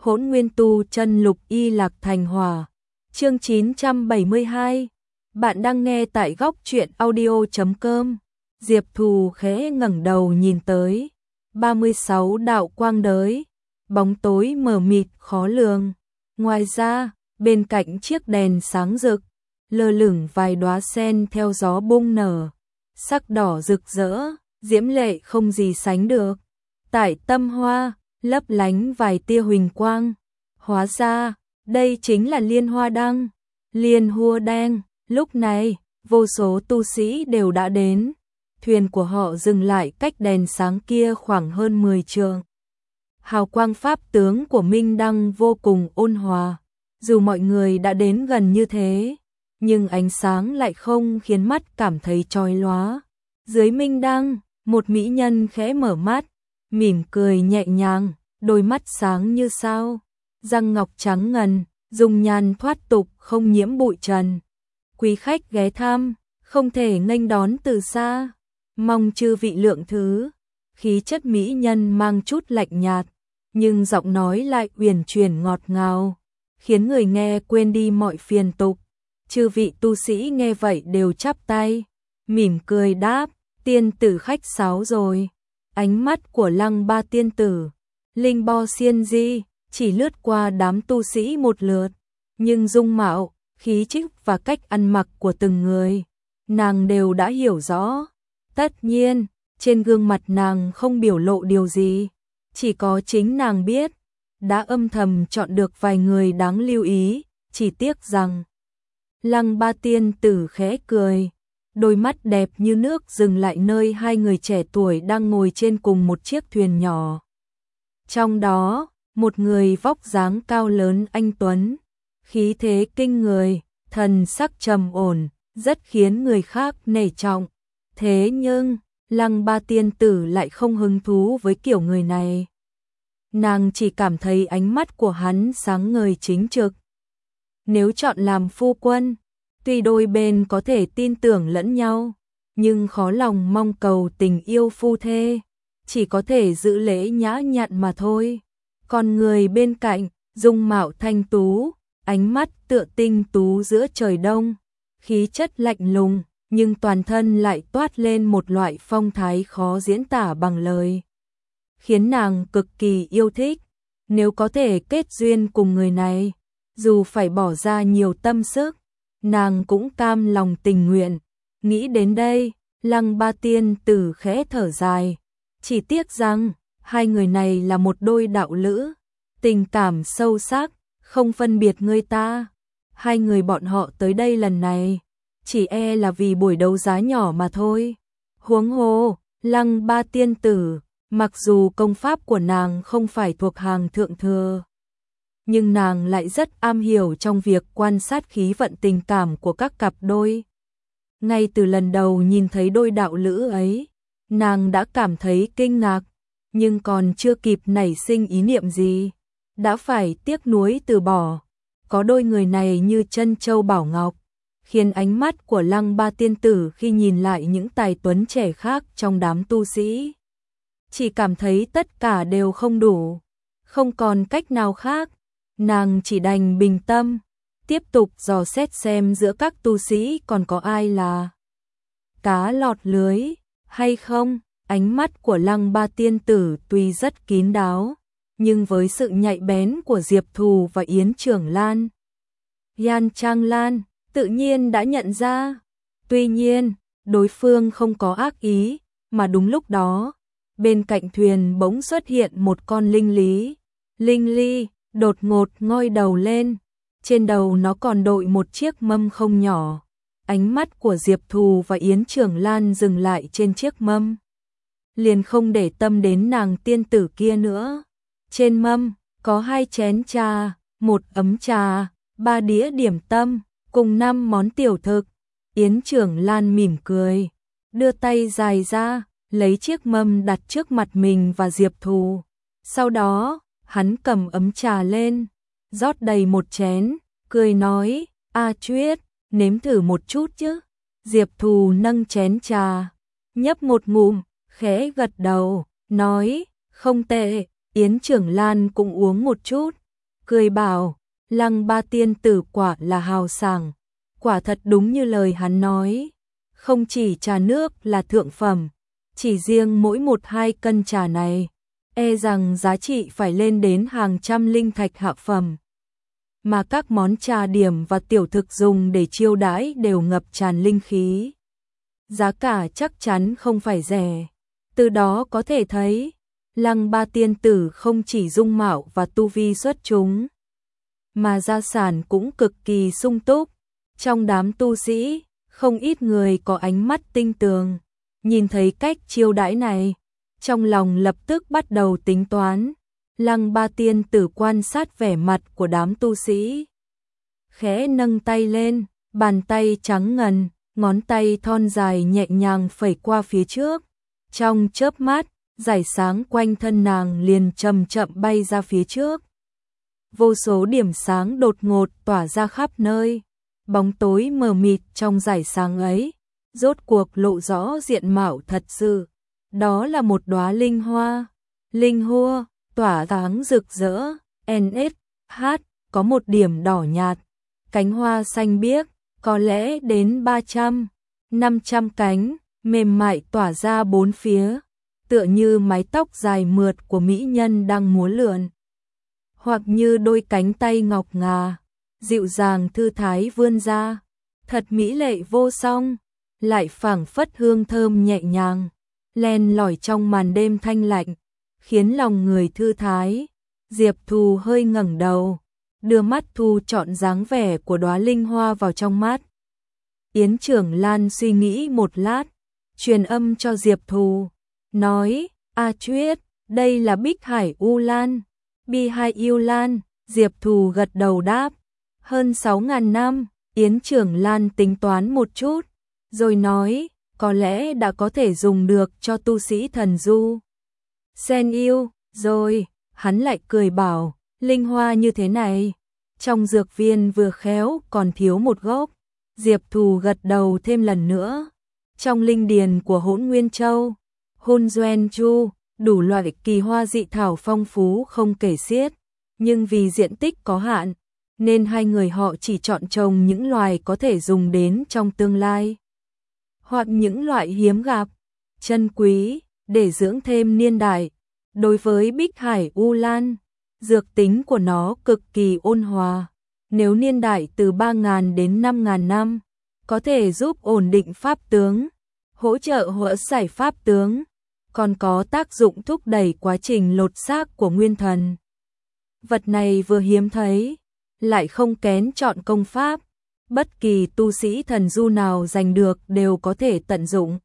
Hỗn Nguyên Tu Chân Lục Y Lạc Thành Hỏa. Chương 972. Bạn đang nghe tại góc truyện audio.com. Diệp Thù khẽ ngẩng đầu nhìn tới. 36 đạo quang đới, bóng tối mờ mịt khó lường. Ngoài ra, bên cạnh chiếc đèn sáng rực, lơ lửng vài đóa sen theo gió bung nở, sắc đỏ rực rỡ, diễm lệ không gì sánh được. Tại tâm hoa, lấp lánh vài tia huỳnh quang. Hóa ra, đây chính là liên hoa đăng, liên hua đen. Lúc này, vô số tu sĩ đều đã đến. Thuyền của họ dừng lại cách đèn sáng kia khoảng hơn 10 trượng. Hào quang pháp tướng của Minh Đăng vô cùng ôn hòa. Dù mọi người đã đến gần như thế, nhưng ánh sáng lại không khiến mắt cảm thấy chói lóa. Dưới Minh Đăng, một mỹ nhân khẽ mở mắt, mỉm cười nhẹ nhàng, đôi mắt sáng như sao, răng ngọc trắng ngần, dung nhan thoát tục không nhiễm bụi trần. Quý khách ghé thăm, không thể nghênh đón từ xa, mong chư vị lượng thứ. Khí chất mỹ nhân mang chút lạnh nhạt, nhưng giọng nói lại uyển chuyển ngọt ngào, khiến người nghe quên đi mọi phiền tục. Chư vị tu sĩ nghe vậy đều chắp tay, mỉm cười đáp, tiên tử khách sáo rồi. Ánh mắt của Lăng Ba tiên tử, Linh Bo Xiên Di, chỉ lướt qua đám tu sĩ một lượt, nhưng dung mạo, khí chất và cách ăn mặc của từng người, nàng đều đã hiểu rõ. Tất nhiên, trên gương mặt nàng không biểu lộ điều gì, chỉ có chính nàng biết, đã âm thầm chọn được vài người đáng lưu ý, chỉ tiếc rằng. Lăng Ba tiên tử khẽ cười, đôi mắt đẹp như nước dừng lại nơi hai người trẻ tuổi đang ngồi trên cùng một chiếc thuyền nhỏ. Trong đó, một người vóc dáng cao lớn anh tuấn, khí thế kinh người, thần sắc trầm ổn, rất khiến người khác nể trọng. Thế nhưng, Lăng Ba tiên tử lại không hứng thú với kiểu người này. Nàng chỉ cảm thấy ánh mắt của hắn sáng ngời chính trực. Nếu chọn làm phu quân, tuy đôi bên có thể tin tưởng lẫn nhau, nhưng khó lòng mong cầu tình yêu phu thê, chỉ có thể giữ lễ nhã nhặn mà thôi. Còn người bên cạnh, dung mạo thanh tú, ánh mắt tựa tinh tú giữa trời đông, khí chất lạnh lùng, nhưng toàn thân lại toát lên một loại phong thái khó diễn tả bằng lời, khiến nàng cực kỳ yêu thích. Nếu có thể kết duyên cùng người này, dù phải bỏ ra nhiều tâm sức, nàng cũng cam lòng tình nguyện. Nghĩ đến đây, Lăng Ba tiên tử khẽ thở dài, chỉ tiếc rằng hai người này là một đôi đạo lữ, tình cảm sâu sắc, không phân biệt người ta. Hai người bọn họ tới đây lần này, chỉ e là vì buổi đấu giá nhỏ mà thôi. Huống hồ, Lăng Ba tiên tử, mặc dù công pháp của nàng không phải thuộc hàng thượng thừa, nhưng nàng lại rất am hiểu trong việc quan sát khí vận tình cảm của các cặp đôi. Ngay từ lần đầu nhìn thấy đôi đạo lữ ấy, nàng đã cảm thấy kinh ngạc, nhưng còn chưa kịp nảy sinh ý niệm gì, đã phải tiếc nuối từ bỏ. Có đôi người này như chân châu bảo ngọc, khiến ánh mắt của Lăng Ba tiên tử khi nhìn lại những tài tuấn trẻ khác trong đám tu sĩ, chỉ cảm thấy tất cả đều không đủ. Không còn cách nào khác, nàng chỉ đành bình tâm, tiếp tục dò xét xem giữa các tu sĩ còn có ai là cá lọt lưới hay không. Ánh mắt của Lăng Ba tiên tử tuy rất kín đáo, nhưng với sự nhạy bén của Diệp Thù và Yến Trưởng Lan, Yan Trang Lan tự nhiên đã nhận ra. Tuy nhiên, đối phương không có ác ý, mà đúng lúc đó, bên cạnh thuyền bỗng xuất hiện một con linh ly, đột ngột ngoi đầu lên. Trên đầu nó còn đội một chiếc mâm không nhỏ. Ánh mắt của Diệp Thù và Yến Trưởng Lan dừng lại trên chiếc mâm, liền không để tâm đến nàng tiên tử kia nữa. Trên mâm có 2 chén trà, 1 ấm trà, 3 đĩa điểm tâm, cùng 5 món tiểu thực. Yến Trưởng Lan mỉm cười, đưa tay dài ra, lấy chiếc mâm đặt trước mặt mình và Diệp Thù. Sau đó, hắn cầm ấm trà lên, rót đầy 1 chén, cười nói, "A Chuyết, nếm thử một chút chứ." Diệp Thù nâng chén trà, nhấp một ngụm, khẽ gật đầu, nói, "Không tệ." Yến Trưởng Lan cũng uống một chút, cười bảo, Lăng Ba tiên tử quả là hào sảng, quả thật đúng như lời hắn nói, không chỉ trà nước là thượng phẩm, chỉ riêng mỗi 1-2 cân trà này, e rằng giá trị phải lên đến hàng trăm linh thạch hạ phẩm. Mà các món trà điểm và tiểu thực dùng để chiêu đãi đều ngập tràn linh khí. Giá cả chắc chắn không phải rẻ. Từ đó có thể thấy, Lăng Ba tiên tử không chỉ dung mạo và tu vi xuất chúng, mà gia sản cũng cực kỳ sung túc. Trong đám tu sĩ, không ít người có ánh mắt tinh tường, nhìn thấy cách chiêu đãi này, trong lòng lập tức bắt đầu tính toán. Lăng Ba tiên tử quan sát vẻ mặt của đám tu sĩ, khẽ nâng tay lên, bàn tay trắng ngần, ngón tay thon dài nhẹ nhàng phẩy qua phía trước. Trong chớp mắt, dải sáng quanh thân nàng liền chậm chậm bay ra phía trước. Vô số điểm sáng đột ngột tỏa ra khắp nơi, bóng tối mờ mịt trong dải sáng ấy, rốt cuộc lộ rõ diện mạo thật sự. Đó là một đóa linh hoa, tỏa sáng rực rỡ, NSH, có một điểm đỏ nhạt, cánh hoa xanh biếc, có lẽ đến 300-500 cánh, mềm mại tỏa ra bốn phía, tựa như mái tóc dài mượt của mỹ nhân đang múa lượn, hoặc như đôi cánh tay ngọc ngà, dịu dàng thư thái vươn ra, thật mỹ lệ vô song, lại phảng phất hương thơm nhẹ nhàng, len lỏi trong màn đêm thanh lạnh, khiến lòng người thư thái. Diệp Thù hơi ngẩng đầu, đưa mắt thu trọn dáng vẻ của đóa linh hoa vào trong mắt. Yến Trưởng Lan suy nghĩ một lát, truyền âm cho Diệp Thù, nói, A Chuyết, đây là Bích Hải U Lan, Bi Hai Yêu Lan. Diệp Thù gật đầu đáp, hơn 6.000 năm. Yến Trưởng Lan tính toán một chút, rồi nói, có lẽ đã có thể dùng được cho tu sĩ thần du Sen yêu rồi. Hắn lại cười bảo, linh hoa như thế này, trong dược viên vừa khéo còn thiếu một gốc. Diệp Thù gật đầu thêm lần nữa. Trong linh điền của Hỗn Nguyên Châu, Hôn Doen Chu, đủ loại kỳ hoa dị thảo phong phú không kể xiết, nhưng vì diện tích có hạn, nên hai người họ chỉ chọn trồng những loài có thể dùng đến trong tương lai, hoặc những loại hiếm gặp, chân quý, để dưỡng thêm niên đại. Đối với Bích Hải U Lan, dược tính của nó cực kỳ ôn hòa, nếu niên đại từ 3.000 đến 5.000 năm, có thể giúp ổn định pháp tướng, hỗ trợ hóa giải pháp tướng, còn có tác dụng thúc đẩy quá trình lột xác của nguyên thần. Vật này vừa hiếm thấy, lại không kén chọn công pháp, bất kỳ tu sĩ thần du nào giành được đều có thể tận dụng.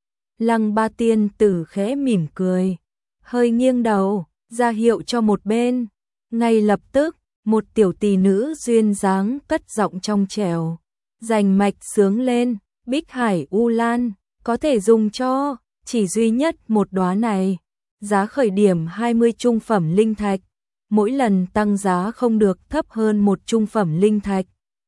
Lăng Ba tiên tử khẽ mỉm cười, hơi nghiêng đầu, ra hiệu cho một bên. Ngay lập tức, một tiểu tỷ nữ duyên dáng cất giọng trong trẻo, rành mạch sướng lên, Bích Hải U Lan, có thể dùng cho, chỉ duy nhất một đóa này. Giá khởi điểm 20 trung phẩm linh thạch, mỗi lần tăng giá không được thấp hơn một trung phẩm linh thạch.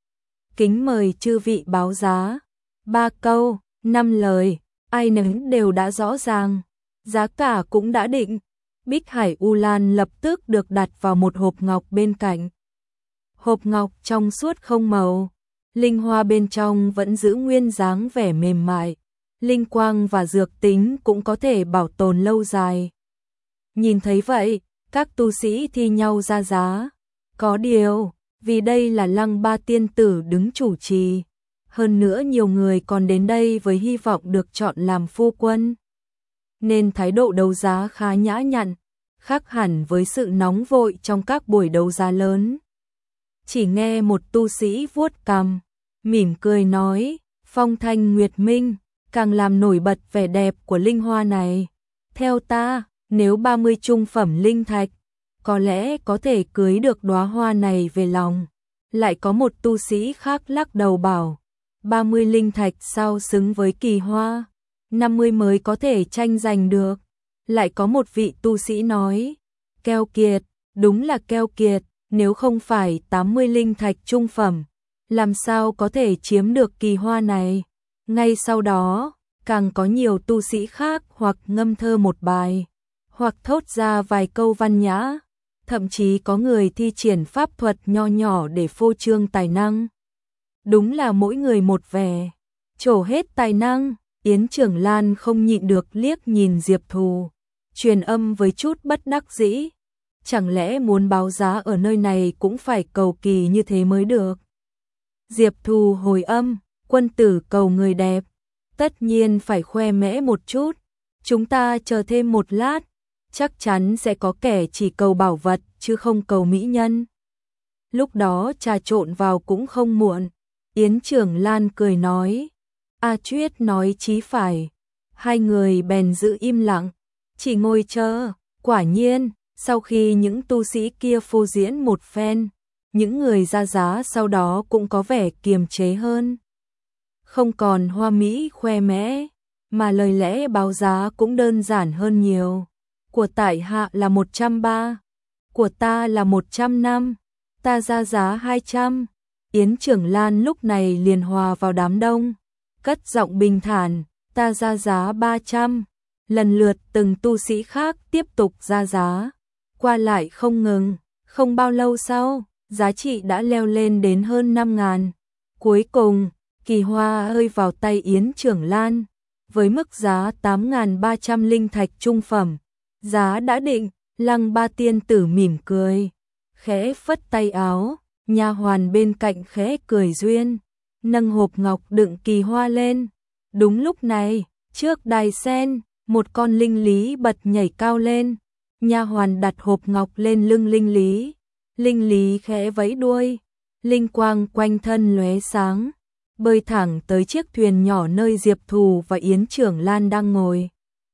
Kính mời chư vị báo giá. 3 câu, 5 lời, ai nấy đều đã rõ ràng, giá cả cũng đã định. Bích Hải U Lan lập tức được đặt vào một hộp ngọc bên cạnh. Hộp ngọc trong suốt không màu, linh hoa bên trong vẫn giữ nguyên dáng vẻ mềm mại, linh quang và dược tính cũng có thể bảo tồn lâu dài. Nhìn thấy vậy, các tu sĩ thi nhau ra giá. Có điều, vì đây là Lăng Ba tiên tử đứng chủ trì, hơn nữa nhiều người còn đến đây với hy vọng được chọn làm phu quân, nên thái độ đấu giá khá nhã nhặn, khác hẳn với sự nóng vội trong các buổi đấu giá lớn. Chỉ nghe một tu sĩ vuốt cằm, mỉm cười nói, phong thanh nguyệt minh, càng làm nổi bật vẻ đẹp của linh hoa này. Theo ta, nếu 30 trung phẩm linh thạch, có lẽ có thể cưới được đóa hoa này về lòng. Lại có một tu sĩ khác lắc đầu bảo, 30 linh thạch sao xứng với kỳ hoa, 50 mới có thể tranh giành được. Lại có một vị tu sĩ nói, keo kiệt, đúng là keo kiệt, nếu không phải 80 linh thạch trung phẩm, làm sao có thể chiếm được kỳ hoa này. Ngay sau đó, càng có nhiều tu sĩ khác hoặc ngâm thơ một bài, hoặc thốt ra vài câu văn nhã, thậm chí có người thi triển pháp thuật nho nhỏ để phô trương tài năng. Đúng là mỗi người một vẻ, trổ hết tài năng. Yến Trưởng Lan không nhịn được liếc nhìn Diệp Thù, truyền âm với chút bất đắc dĩ. Chẳng lẽ muốn báo giá ở nơi này cũng phải cầu kỳ như thế mới được? Diệp Thù hồi âm, quân tử cầu người đẹp, tất nhiên phải khoe mẽ một chút. Chúng ta chờ thêm một lát, chắc chắn sẽ có kẻ chỉ cầu bảo vật chứ không cầu mỹ nhân. Lúc đó trà trộn vào cũng không muộn. Yến Trưởng Lan cười nói. A Chuyết nói chí phải. Hai người bèn giữ im lặng, chỉ ngồi chờ. Quả nhiên, sau khi những tu sĩ kia phô diễn một phen, những người ra giá sau đó cũng có vẻ kiềm chế hơn. Không còn hoa mỹ khoe mẽ, mà lời lẽ báo giá cũng đơn giản hơn nhiều. Của tại hạ là 130, của ta là 150, ta ra giá 200. Yến Trưởng Lan lúc này liền hòa vào đám đông, cất giọng bình thản, ta ra giá 300. Lần lượt từng tu sĩ khác tiếp tục ra giá, qua lại không ngừng. Không bao lâu sau, giá trị đã leo lên đến hơn 5.000. Cuối cùng, kỳ hoa rơi vào tay Yến Trưởng Lan, với mức giá 8.300 linh thạch trung phẩm. Giá đã định, Lăng Ba tiên tử mỉm cười, khẽ phất tay áo, nha hoàn bên cạnh khẽ cười duyên, nâng hộp ngọc đựng kỳ hoa lên. Đúng lúc này, trước đài sen, một con linh lý bật nhảy cao lên, nha hoàn đặt hộp ngọc lên lưng linh lý. Linh lý khẽ vẫy đuôi, linh quang quanh thân lóe sáng, bơi thẳng tới chiếc thuyền nhỏ nơi Diệp Thù và Yến Trưởng Lan đang ngồi.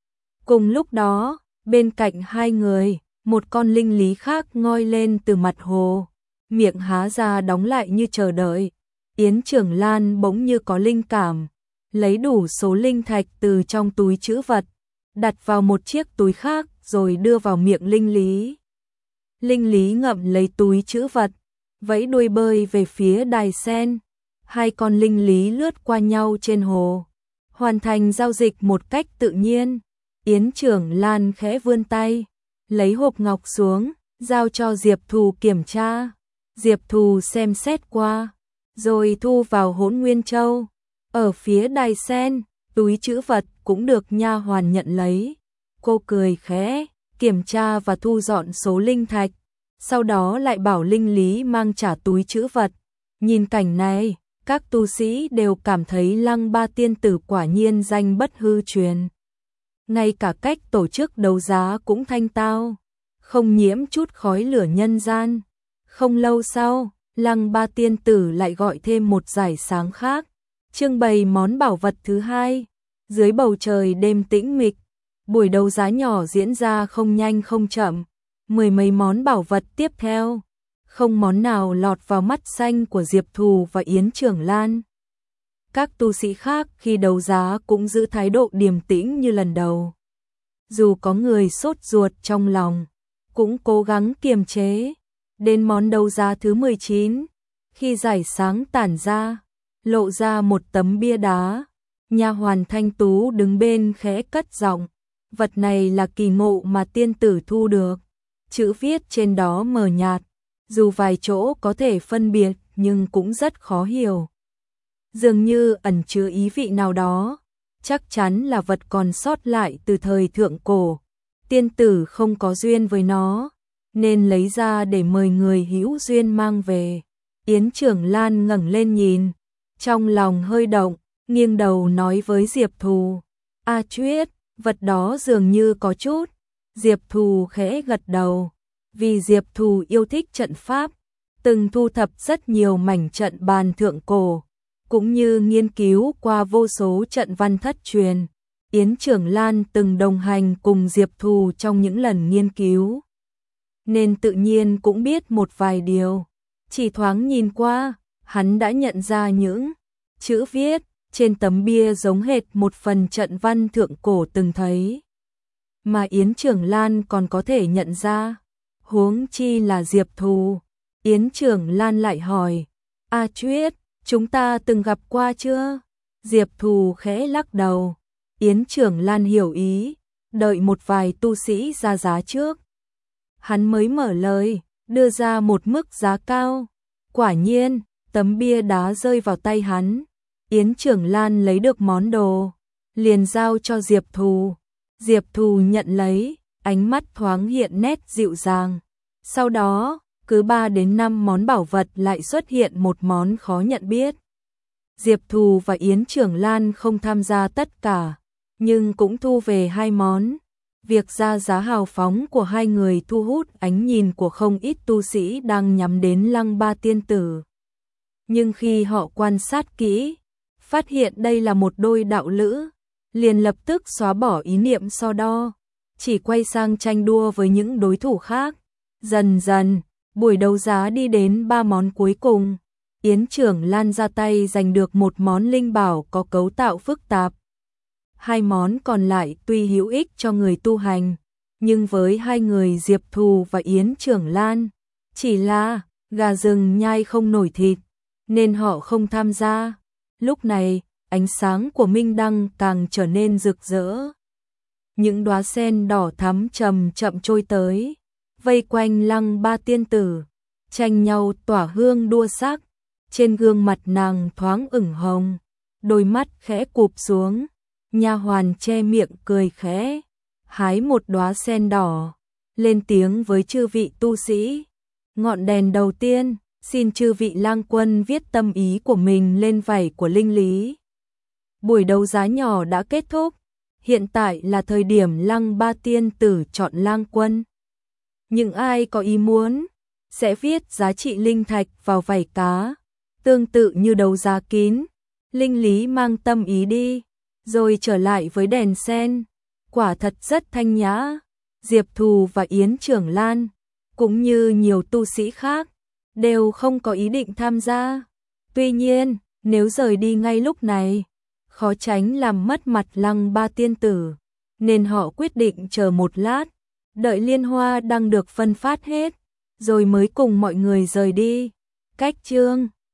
Cùng lúc đó, bên cạnh hai người, một con linh lý khác ngoi lên từ mặt hồ, miệng há ra đóng lại như chờ đợi. Yến Trưởng Lan bỗng như có linh cảm, lấy đủ số linh thạch từ trong túi trữ vật, đặt vào một chiếc túi khác rồi đưa vào miệng linh lý. Linh lý ngậm lấy túi trữ vật, vẫy đuôi bơi về phía đài sen. Hai con linh lý lướt qua nhau trên hồ, hoàn thành giao dịch một cách tự nhiên. Yến Trưởng Lan khẽ vươn tay, lấy hộp ngọc xuống, giao cho Diệp Thù kiểm tra. Diệp Thù xem xét qua, rồi thu vào Hỗn Nguyên Châu. Ở phía đài sen, túi trữ vật cũng được nha hoàn nhận lấy. Cô cười khẽ, kiểm tra và thu dọn số linh thạch, sau đó lại bảo linh lý mang trả túi trữ vật. Nhìn cảnh này, các tu sĩ đều cảm thấy Lăng Ba tiên tử quả nhiên danh bất hư truyền. Ngay cả cách tổ chức đấu giá cũng thanh tao, không nhiễm chút khói lửa nhân gian. Không lâu sau, Lăng Ba tiên tử lại gọi thêm một giải sáng khác, trưng bày món bảo vật thứ hai. Dưới bầu trời đêm tĩnh mịch, buổi đấu giá nhỏ diễn ra không nhanh không chậm. Mười mấy món bảo vật tiếp theo, không món nào lọt vào mắt xanh của Diệp Thù và Yến Trưởng Lan. Các tu sĩ khác khi đấu giá cũng giữ thái độ điềm tĩnh như lần đầu. Dù có người sốt ruột trong lòng, cũng cố gắng kiềm chế. Đến món đấu giá thứ 19, khi giải sáng tản ra, lộ ra một tấm bia đá. Nha hoàn Thanh Tú đứng bên khẽ cất giọng, vật này là kỳ ngộ mà tiên tử thu được. Chữ viết trên đó mờ nhạt, dù vài chỗ có thể phân biệt nhưng cũng rất khó hiểu. Dường như ẩn chứa ý vị nào đó, chắc chắn là vật còn sót lại từ thời thượng cổ. Tiên tử không có duyên với nó, nên lấy ra để mời người hữu duyên mang về. Yến Trưởng Lan ngẩng lên nhìn, trong lòng hơi động, nghiêng đầu nói với Diệp Thù, A Chuyết, vật đó dường như có chút. Diệp Thù khẽ gật đầu, vì Diệp Thù yêu thích trận pháp, từng thu thập rất nhiều mảnh trận bàn thượng cổ, cũng như nghiên cứu qua vô số trận văn thất truyền. Yến Trưởng Lan từng đồng hành cùng Diệp Thù trong những lần nghiên cứu, nên tự nhiên cũng biết một vài điều. Chỉ thoáng nhìn qua, hắn đã nhận ra những chữ viết trên tấm bia giống hệt một phần trận văn thượng cổ từng thấy, mà Yến Trưởng Lan còn có thể nhận ra, huống chi là Diệp Thù. Yến Trưởng Lan lại hỏi, A Chuyết, chúng ta từng gặp qua chưa? Diệp Thù khẽ lắc đầu. Yến Trưởng Lan hiểu ý, đợi một vài tu sĩ ra giá trước, hắn mới mở lời, đưa ra một mức giá cao. Quả nhiên, tấm bia đá rơi vào tay hắn. Yến Trưởng Lan lấy được món đồ, liền giao cho Diệp Thù. Diệp Thù nhận lấy, ánh mắt thoáng hiện nét dịu dàng. Sau đó, cứ 3 đến 5 món bảo vật lại xuất hiện một món khó nhận biết. Diệp Thù và Yến Trưởng Lan không tham gia tất cả, nhưng cũng thu về 2 món. Việc ra giá hào phóng của hai người thu hút ánh nhìn của không ít tu sĩ đang nhắm đến Lăng Ba Tiên Tử. Nhưng khi họ quan sát kỹ, phát hiện đây là một đôi đạo lữ, liền lập tức xóa bỏ ý niệm so đo, chỉ quay sang tranh đua với những đối thủ khác. Dần dần, buổi đấu giá đi đến 3 món cuối cùng. Yến Trưởng Lan ra tay giành được một món linh bảo có cấu tạo phức tạp. 2 món còn lại tuy hữu ích cho người tu hành, nhưng với hai người Diệp Thù và Yến Trưởng Lan, chỉ là gà rừng nhai không nổi thịt, nên họ không tham gia. Lúc này, ánh sáng của minh đăng càng trở nên rực rỡ. Những đóa sen đỏ thắm chậm chậm trôi tới, vây quanh Lăng Ba Tiên Tử, tranh nhau tỏa hương đua sắc. Trên gương mặt nàng thoáng ửng hồng, đôi mắt khẽ cụp xuống, nha hoàn che miệng cười khẽ, hái một đóa sen đỏ, lên tiếng với chư vị tu sĩ. Ngọn đèn đầu tiên, xin chư vị lang quân viết tâm ý của mình lên vảy của linh lý. Buổi đấu giá nhỏ đã kết thúc, hiện tại là thời điểm Lăng Ba Tiên Tử chọn lang quân. Những ai có ý muốn, sẽ viết giá trị linh thạch vào vảy cá. Tương tự như đấu giá kín, linh lý mang tâm ý đi, rồi trở lại với đèn sen. Quả thật rất thanh nhã. Diệp Thù và Yến Trưởng Lan, cũng như nhiều tu sĩ khác, đều không có ý định tham gia. Tuy nhiên, nếu rời đi ngay lúc này, khó tránh làm mất mặt Lăng Ba Tiên Tử, nên họ quyết định chờ một lát, đợi liên hoa đang được phân phát hết, rồi mới cùng mọi người rời đi. Cách chương